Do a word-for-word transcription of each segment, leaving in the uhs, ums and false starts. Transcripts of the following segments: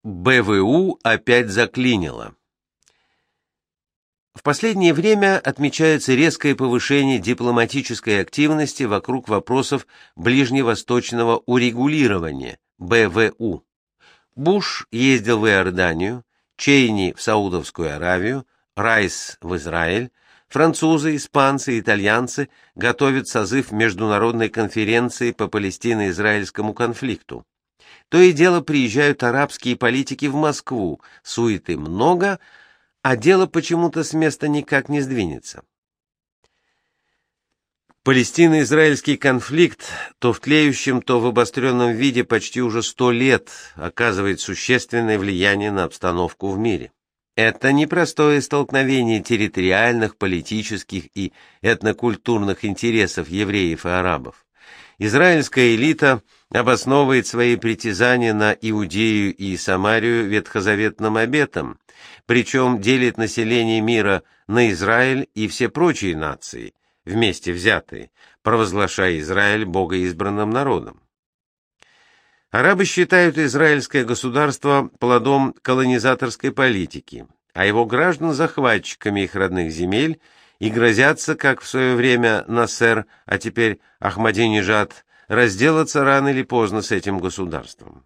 бэ вэ у опять заклинило. В последнее время отмечается резкое повышение дипломатической активности вокруг вопросов ближневосточного урегулирования бэ вэ у. Буш ездил в Иорданию, Чейни в Саудовскую Аравию, Райс в Израиль, французы, испанцы и итальянцы готовят созыв международной конференции по палестино-израильскому конфликту. То и дело приезжают арабские политики в Москву, суеты много, а дело почему-то с места никак не сдвинется. Палестино-израильский конфликт то в тлеющем, то в обостренном виде почти уже сто лет оказывает существенное влияние на обстановку в мире. Это непростое столкновение территориальных, политических и этнокультурных интересов евреев и арабов. Израильская элита обосновывает свои притязания на Иудею и Самарию ветхозаветным обетом, причем делит население мира на Израиль и все прочие нации, вместе взятые, провозглашая Израиль богоизбранным народом. Арабы считают израильское государство плодом колонизаторской политики, а его граждан захватчиками их родных земель и грозятся, как в свое время Насер, а теперь Ахмадинежад, разделаться рано или поздно с этим государством.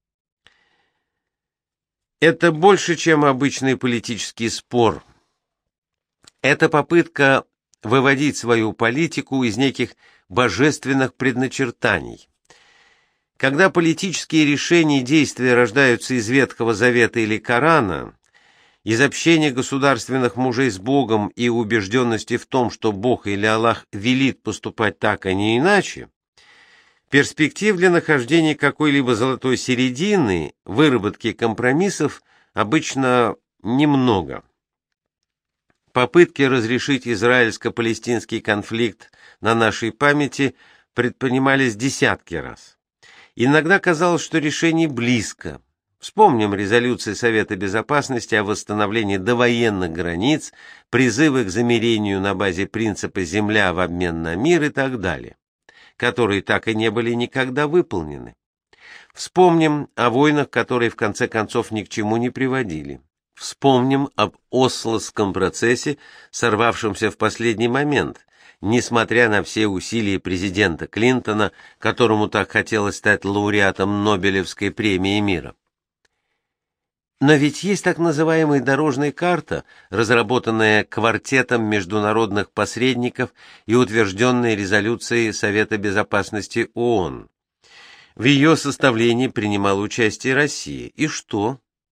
Это больше, чем обычный политический спор. Это попытка выводить свою политику из неких божественных предначертаний. Когда политические решения и действия рождаются из Ветхого Завета или Корана, из общения государственных мужей с Богом и убежденности в том, что Бог или Аллах велит поступать так, а не иначе, перспектив для нахождения какой-либо золотой середины, выработки компромиссов обычно немного. Попытки разрешить израильско-палестинский конфликт на нашей памяти предпринимались десятки раз. Иногда казалось, что решение близко. Вспомним резолюции Совета Безопасности о восстановлении довоенных границ, призывы к замирению на базе принципа «земля в обмен на мир» и так далее, которые так и не были никогда выполнены. Вспомним о войнах, которые в конце концов ни к чему не приводили. Вспомним об Ослоском процессе, сорвавшемся в последний момент, несмотря на все усилия президента Клинтона, которому так хотелось стать лауреатом Нобелевской премии мира. Но ведь есть так называемая дорожная карта, разработанная квартетом международных посредников и утвержденная резолюцией Совета Безопасности ООН. В ее составлении принимала участие Россия. И что?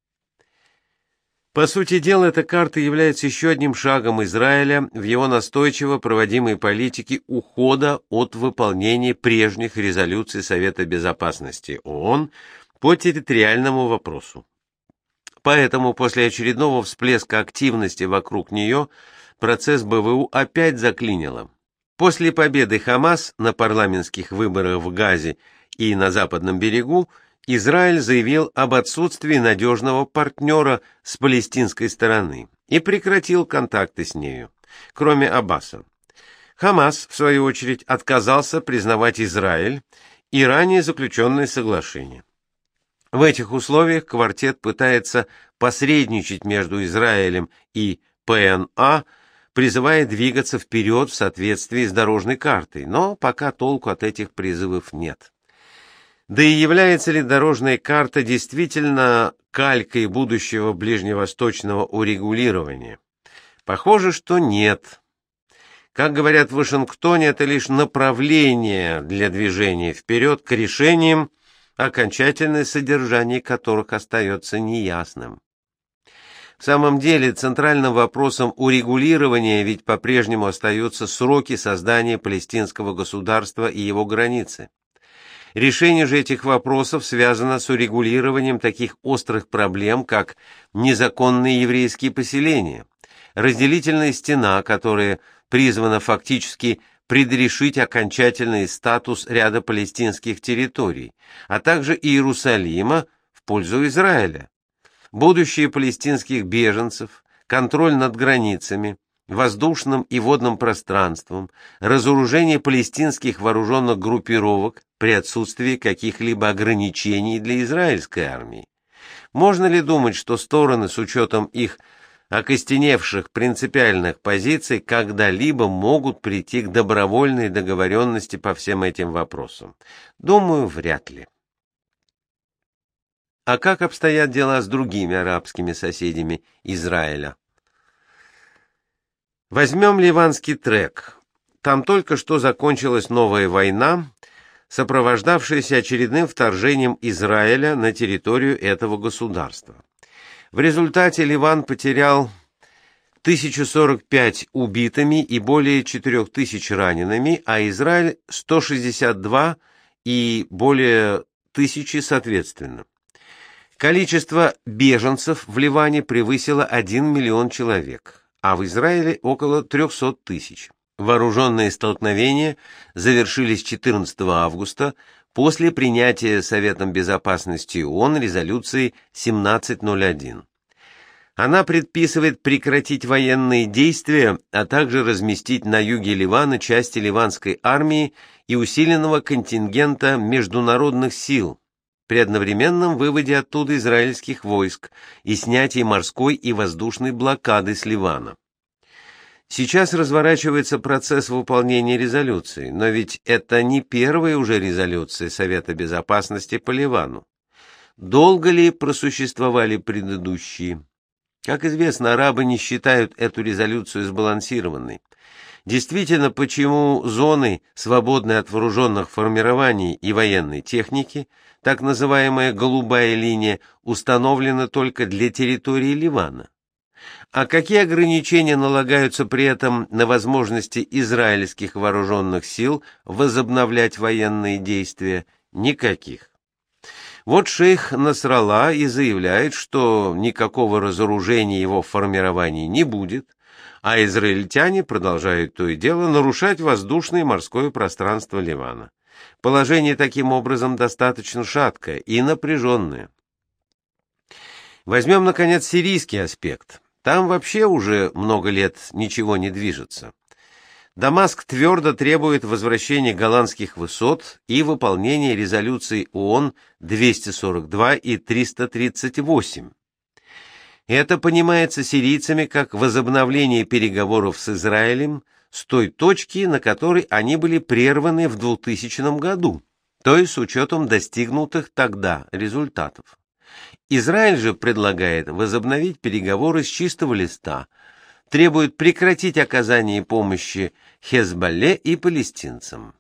По сути дела, эта карта является еще одним шагом Израиля в его настойчиво проводимой политике ухода от выполнения прежних резолюций Совета Безопасности ООН по территориальному вопросу. Поэтому после очередного всплеска активности вокруг нее процесс бэ вэ у опять заклинило. После победы Хамас на парламентских выборах в Газе и на Западном берегу Израиль заявил об отсутствии надежного партнера с палестинской стороны и прекратил контакты с нею, кроме Аббаса. Хамас, в свою очередь, отказался признавать Израиль и ранее заключенные соглашения. В этих условиях квартет пытается посредничать между Израилем и пэ эн а, призывая двигаться вперед в соответствии с дорожной картой, но пока толку от этих призывов нет. Да и является ли дорожная карта действительно калькой будущего ближневосточного урегулирования? Похоже, что нет. Как говорят в Вашингтоне, это лишь направление для движения вперед к решениям, окончательное содержание которых остается неясным. В самом деле, центральным вопросом урегулирования ведь по-прежнему остаются сроки создания палестинского государства и его границы. Решение же этих вопросов связано с урегулированием таких острых проблем, как незаконные еврейские поселения, разделительная стена, которая призвана фактически предрешить окончательный статус ряда палестинских территорий, а также Иерусалима в пользу Израиля, будущее палестинских беженцев, контроль над границами, воздушным и водным пространством, разоружение палестинских вооруженных группировок при отсутствии каких-либо ограничений для израильской армии, Можно ли думать, что стороны, с учетом их окостеневших принципиальных позиций, когда-либо могут прийти к добровольной договоренности по всем этим вопросам? Думаю, вряд ли. А как обстоят дела с другими арабскими соседями Израиля? Возьмем ливанский трек. Там только что закончилась новая война, сопровождавшаяся очередным вторжением Израиля на территорию этого государства. В результате Ливан потерял тысячу сорок пять убитыми и более четырех тысяч ранеными, а Израиль сто шестьдесят два и более тысячи соответственно. Количество беженцев в Ливане превысило один миллион человек, а в Израиле около трехсот тысяч. Вооруженные столкновения завершились четырнадцатого августа после принятия Советом Безопасности ООН резолюции семнадцать ноль один. Она предписывает прекратить военные действия, а также разместить на юге Ливана части ливанской армии и усиленного контингента международных сил при одновременном выводе оттуда израильских войск и снятии морской и воздушной блокады с Ливана. Сейчас разворачивается процесс выполнения резолюции, но ведь это не первая уже резолюция Совета Безопасности по Ливану. Долго ли просуществовали предыдущие? Как известно, арабы не считают эту резолюцию сбалансированной. Действительно, почему зоны, свободные от вооруженных формирований и военной техники, так называемая «голубая линия», установлена только для территории Ливана? А какие ограничения налагаются при этом на возможности израильских вооруженных сил возобновлять военные действия? Никаких. Вот шейх Насралла и заявляет, что никакого разоружения его формирований не будет, а израильтяне продолжают то и дело нарушать воздушное и морское пространство Ливана. Положение таким образом достаточно шаткое и напряженное. Возьмем, наконец, сирийский аспект. Там вообще уже много лет ничего не движется. Дамаск твердо требует возвращения голландских высот и выполнения резолюций ООН двести сорок два и триста тридцать восемь. Это понимается сирийцами как возобновление переговоров с Израилем с той точки, на которой они были прерваны в двухтысячном году, то есть с учетом достигнутых тогда результатов. Израиль же предлагает возобновить переговоры с чистого листа, требует прекратить оказание помощи Хезболле и палестинцам.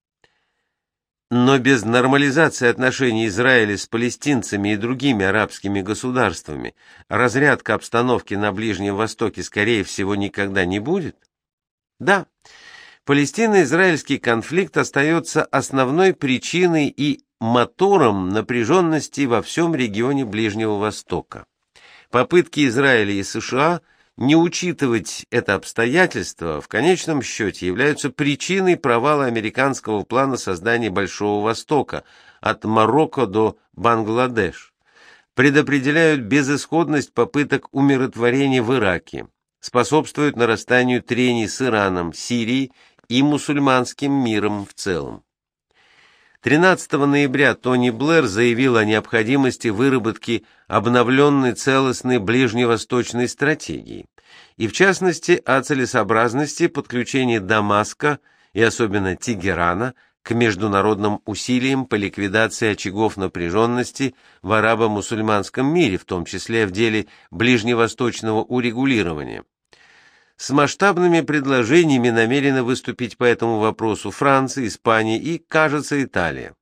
Но без нормализации отношений Израиля с палестинцами и другими арабскими государствами разрядка обстановки на Ближнем Востоке, скорее всего, никогда не будет. Да, палестино-израильский конфликт остается основной причиной и мотором напряженности во всем регионе Ближнего Востока. Попытки Израиля и США не учитывать это обстоятельство в конечном счете являются причиной провала американского плана создания Большого Востока от Марокко до Бангладеш, предопределяют безысходность попыток умиротворения в Ираке, способствуют нарастанию трений с Ираном, Сирией и мусульманским миром в целом. тринадцатого ноября Тони Блэр заявил о необходимости выработки обновленной целостной ближневосточной стратегии, и в частности о целесообразности подключения Дамаска и особенно Тегерана к международным усилиям по ликвидации очагов напряженности в арабо-мусульманском мире, в том числе в деле ближневосточного урегулирования. С масштабными предложениями намерены выступить по этому вопросу Франция, Испания и, кажется, Италия.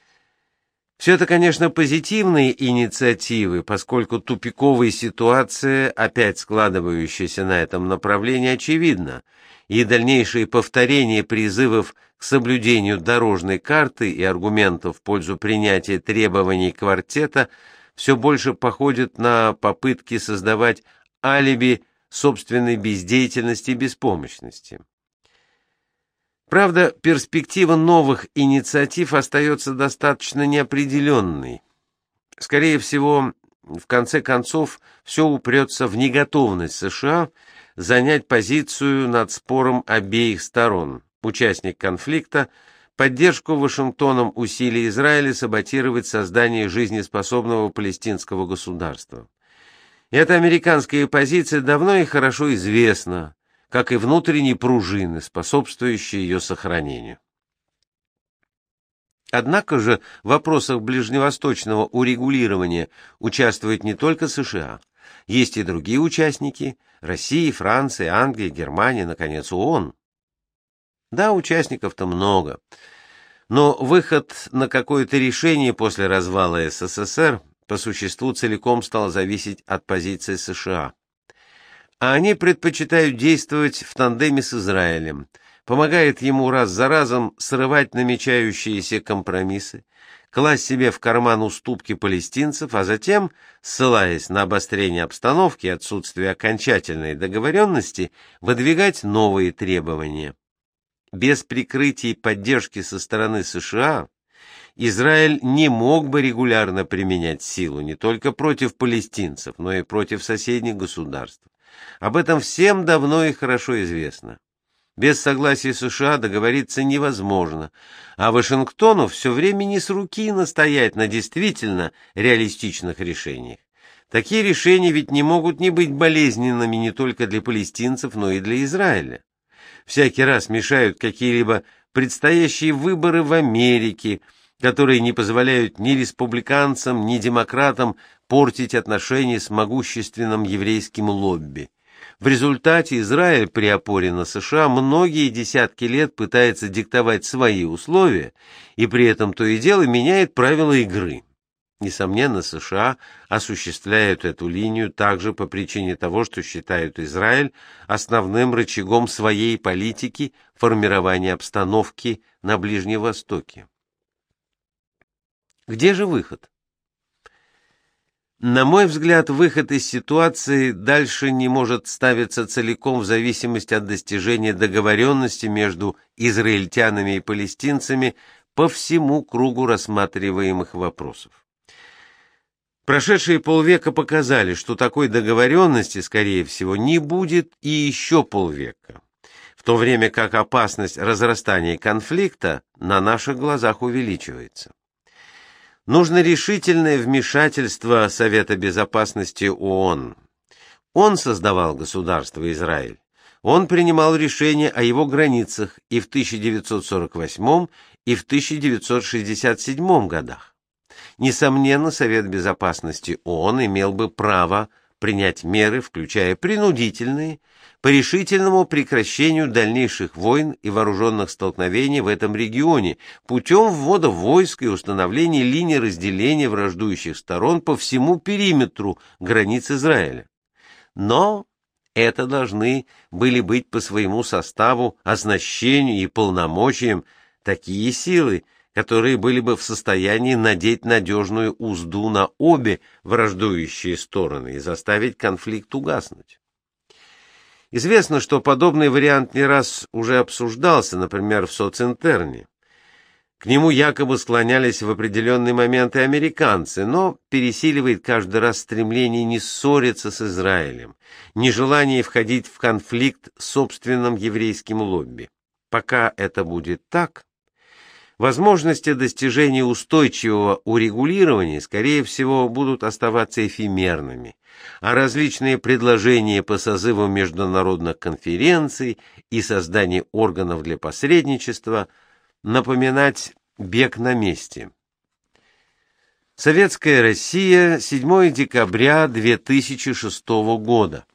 Все это, конечно, позитивные инициативы, поскольку тупиковая ситуация, опять складывающаяся на этом направлении, очевидна, и дальнейшее повторение призывов к соблюдению дорожной карты и аргументов в пользу принятия требований квартета все больше походит на попытки создавать алиби собственной бездеятельности и беспомощности. Правда, перспектива новых инициатив остается достаточно неопределенной. Скорее всего, в конце концов, все упрется в неготовность США занять позицию над спором обеих сторон. Участник конфликта поддержку Вашингтоном усилий Израиля саботировать создание жизнеспособного палестинского государства. Эта американская позиция давно и хорошо известна, как и внутренние пружины, способствующие ее сохранению. Однако же в вопросах ближневосточного урегулирования участвуют не только США. Есть и другие участники – Россия, Франция, Англия, Германия, наконец, ООН. Да, участников-то много. Но выход на какое-то решение после развала СССР по существу целиком стал зависеть от позиции США. А они предпочитают действовать в тандеме с Израилем, помогает ему раз за разом срывать намечающиеся компромиссы, класть себе в карман уступки палестинцев, а затем, ссылаясь на обострение обстановки и отсутствие окончательной договоренности, выдвигать новые требования. Без прикрытия и поддержки со стороны США Израиль не мог бы регулярно применять силу не только против палестинцев, но и против соседних государств. Об этом всем давно и хорошо известно. Без согласия США договориться невозможно, а Вашингтону все время не с руки настоять на действительно реалистичных решениях. Такие решения ведь не могут не быть болезненными не только для палестинцев, но и для Израиля. Всякий раз мешают какие-либо предстоящие выборы в Америке, которые не позволяют ни республиканцам, ни демократам портить отношения с могущественным еврейским лобби. В результате Израиль при опоре на США многие десятки лет пытается диктовать свои условия и при этом то и дело меняет правила игры. Несомненно, США осуществляют эту линию также по причине того, что считают Израиль основным рычагом своей политики формирования обстановки на Ближнем Востоке. Где же выход? На мой взгляд, выход из ситуации дальше не может ставиться целиком в зависимости от достижения договоренности между израильтянами и палестинцами по всему кругу рассматриваемых вопросов. Прошедшие полвека показали, что такой договоренности, скорее всего, не будет и еще полвека, в то время как опасность разрастания конфликта на наших глазах увеличивается. Нужно решительное вмешательство Совета Безопасности ООН. Он создавал государство Израиль. Он принимал решения о его границах и в тысяча девятьсот сорок восьмом, и в тысяча девятьсот шестьдесят седьмом годах. Несомненно, Совет Безопасности ООН имел бы право принять меры, включая принудительные, по решительному прекращению дальнейших войн и вооруженных столкновений в этом регионе путем ввода войск и установления линий разделения враждующих сторон по всему периметру границ Израиля. Но это должны были быть по своему составу, оснащению и полномочиям такие силы, которые были бы в состоянии надеть надежную узду на обе враждующие стороны и заставить конфликт угаснуть. Известно, что подобный вариант не раз уже обсуждался, например, в социнтерне. К нему якобы склонялись в определенные моменты американцы, но пересиливает каждый раз стремление не ссориться с Израилем, нежелание входить в конфликт с собственным еврейским лобби. Пока это будет так, возможности достижения устойчивого урегулирования, скорее всего, будут оставаться эфемерными, а различные предложения по созыву международных конференций и созданию органов для посредничества напоминать бег на месте. Советская Россия, седьмое декабря две тысячи шестого года.